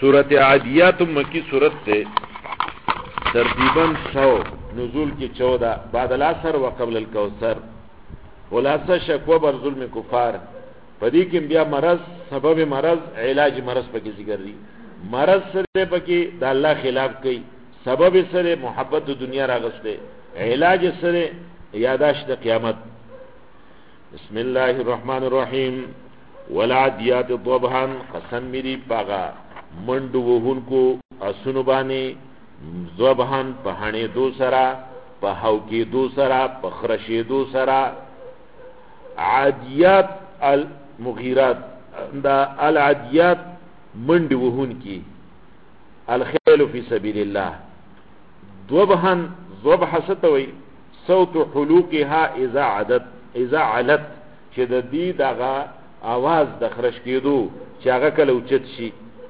سورت عادیات مکی سورت تے ترتیباً 100 نزول کی 14 بعد العصر و قبل الکوثر خلاصہ شکوہ بر ظلم کفار پدی کم بیا مرض سبب مرض علاج مرض پکی ذکر دی مرض سرے پکی دا اللہ خلاف کئی سبب سرے محبت دنیا راغستے علاج سرے یاداشت قیامت بسم اللہ الرحمن الرحیم والعادیات ضبحا قسم میری پاغا منڈ وہن کو اسنبانے ضبحا پہانے دو سرا پہاوکی دو سرا پخرشی دو سرا عادیات المغیرات دا العادیات منڈ وہن کی الخیل فی سبیل اللہ ضبحا ضبح ستوی صوت حلوقها اذا علت چه دا دی داغا آواز دا خرش کیدو چه آغا کل اوچت شی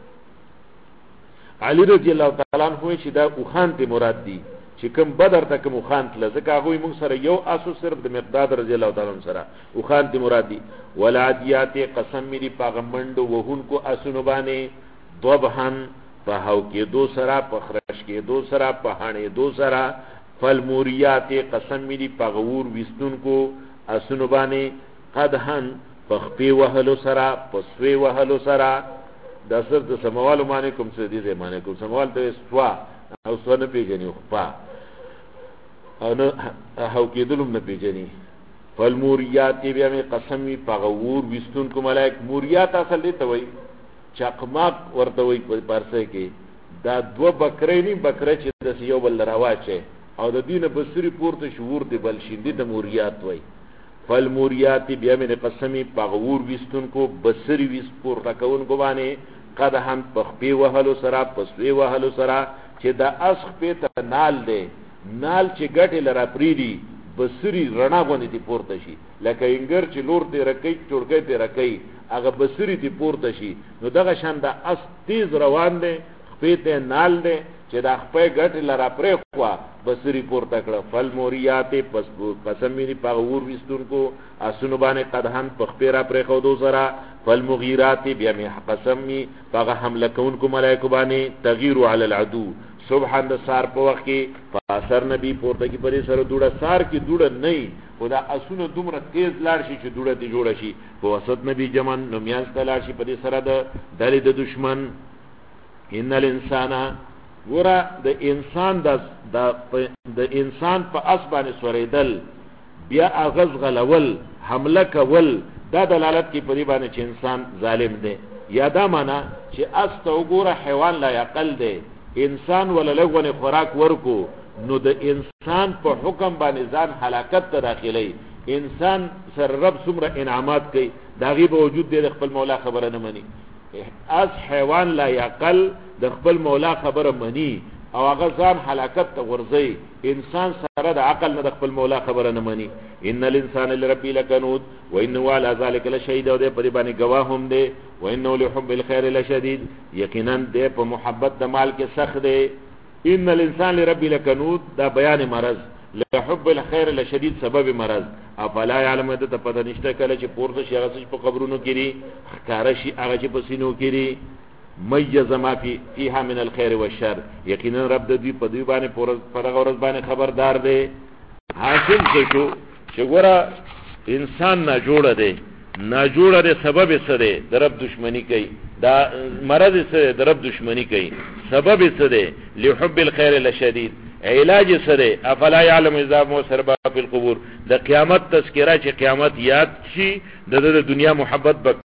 علی رضی اللہ تعالیٰ عنہ چه دا اوخان تی مراد دی چه کم بدر تا کم اوخان تلا زکا آغوی منگ سر یو آسو صرف دا مقداد رضی اللہ تعالیٰ عنہ سر اوخان تی مراد دی والعادیات قسم میری پاغمند وہن کو اسنبانے ضبحن پہاو کے دو سرا پخرش کے دو سرا پہانے دو سرا فالموریات قسم میری پغور وستون کو اسنبانے قدحن پخپی وحلو سرا پسوی وحلو سرا دا سر دا سموالو مانکم سدیده مانکم سموال دا سوا او سوا نپی جنی اخپا او کی دلم نپی جنی فالموریات بیامی قسمی پغور وستون کو ملائک موریات اصل دیتا وی چاقماق ورتوی پارسه کې دا دو بکره نی بکره چې د یو بل رواچه او د دینه بسری پورته شعور دی بل شیندې د موریات وای فالموریات بیا من قسمی پغور وستون کو بسری وس پورته کون کو باندې قد هم پخپی وهلو سرا پسوی وهلو سرا چې دا اسخ په ته نال دی نال چې ګټه لرا پریدي بسری رڼا غونې دی پورته شي لکه انګر چې لور دی رکی چورګې دی رکی اگه بسری تی پورته شي نو دغه شان دا اس تیز روان دی خپیته نال دی چې دا خپې ګټ لرا پرې خوا بسری پورته کړه فالموریات پس قسم می پغور وستون کو اسونو باندې قدحن پخپیرا پرې خو دو سرا فالمغیرات بیا می قسم می پغه حمله کون کو ملائکه باندې تغیر علی العدو سبحان د سار په وخت کې فاثر نبی پورته کی پرې سره دوړه سار کی دوړه نه خدا اسونو دومره تیز لاړ شي چې دوړه دی جوړ شي په وسط نبی جمن نو میاس تلاړ شي په دې سره د دلی د دشمن ان الانسان ورا د انسان د انسان په اسبانه سوریدل بیا اغز غلول حمله کول دا دلالت کی پری باندې چې انسان ظالم دی یادا معنا چې اس ته وګوره حیوان لا یقل دی انسان ولا لغونه خوراک ورکو نو د انسان په حکم باندې ځان هلاکت ته داخلي انسان سر رب څومره انعامات کوي داغي به وجود دی خپل مولا خبره نه مني از حیوان لا یقل د خپل مولا خبره مني او هغه ځان هلاکت ته ورځي انسان سره د عقل نه د خپل مولا خبره نه مني ان الانسان لربی لکنود وانه على ذلك لشهید او د پری باندې گواه هم دی وانه لحب الخير لشدید یقینا د په محبت د مال کې سخت دی ان الانسان لربی لکنود دا بیان مرض لحب الخير لشدید سبب مرض افلا يعلم د پته نشته کله چې پورته شي هغه په قبرونو کې ښکار شي هغه چې په سینو کې میز ما فيها من الخير والشر یقینا رب د دې په دې باندې پر غورز باندې خبردار دی حاصل شو چې ګوره انسان نه جوړه دی نه جوړه دی سبب سره د رب دشمنی کوي دا مرض سره د رب دشمنی کوي سبب سره لحب الخير لشدید علاج سره افلا يعلم اذا موسر فی القبور د قیامت تذکرہ چې قیامت یاد شي د دنیا محبت